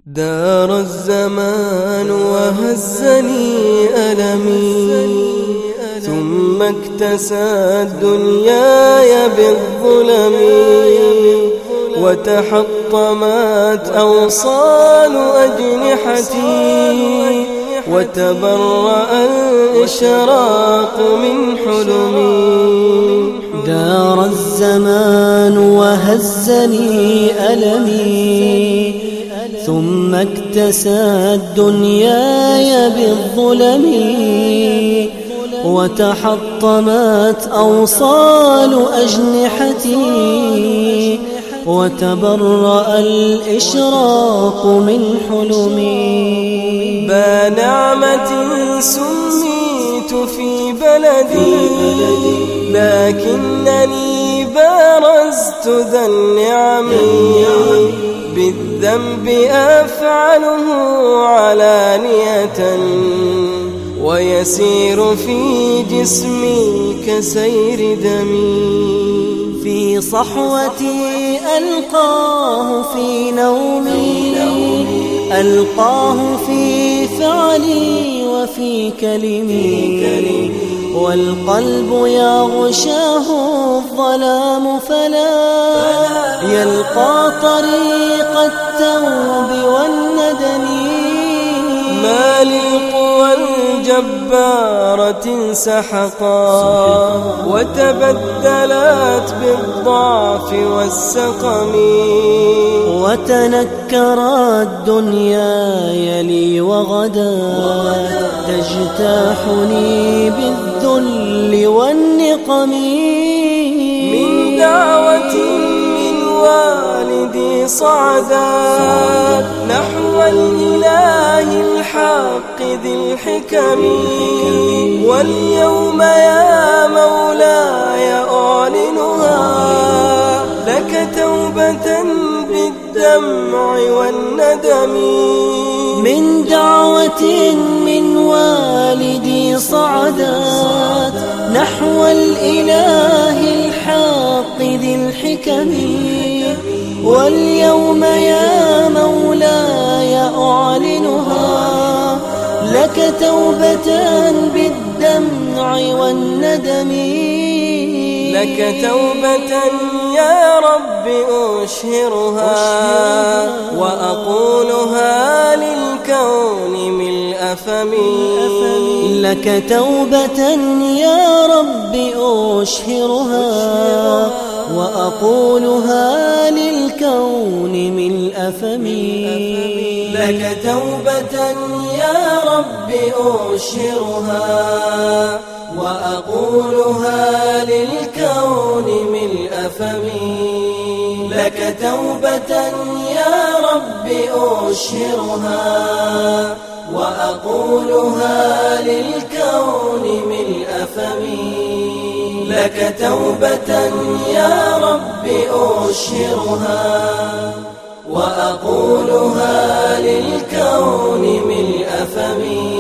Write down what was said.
دار الزمان وهزني ألمي، ثم اكتسى دنياي بالظلم، وتحطمت أوصال أجنحتي، وتبرأ الإشراق من حلمي. دار الزمان وهزني ألمي، ثم اكتسى دنياي بالظلم، وتحطمت أوصال أجنحتي، وتبرأ الإشراق من حلمي. بنعمة سميت في بلدي، لكنني بارزت ذا النعم، بالذنب أفعله علانية، ويسير في جسمي كسير دمي. في صحوتي ألقاه في نومي، ألقاه في فعلي وفي كلمي، والقلب يغشاه الظلام فلا يلقى طريق التوب والندم. ما للقوى الجبارة انسحقا، وتبدلت بالضعف والسقم، وتنكرت دنياي لي وغدا تجتاحني بالذل والنقم. من دعوة من والدي صعدا نحو الإله الحق ذي الحكم، واليوم يا مولاي أعلنها لك توبة بالدمع والندم. من دعوة من والدي صعدت نحو الإله الحق ذي الحكم، واليوم يا مولاي أعلنها لك توبة بالدمع والندم. لك توبة يا رب أشهرها، وأقولها للكون ملء فمي. لك توبة يا رب أشهرها، وأقولها للكون ملء فمي. لك توبة يا رب أشهرها، وأقولها للكون ملء فمي. لك توبة يا رب أشهرها، وأقولها للكون ملء فمي. لك توبة يا رب أشهرها، وأقولها للكون ملء فمي.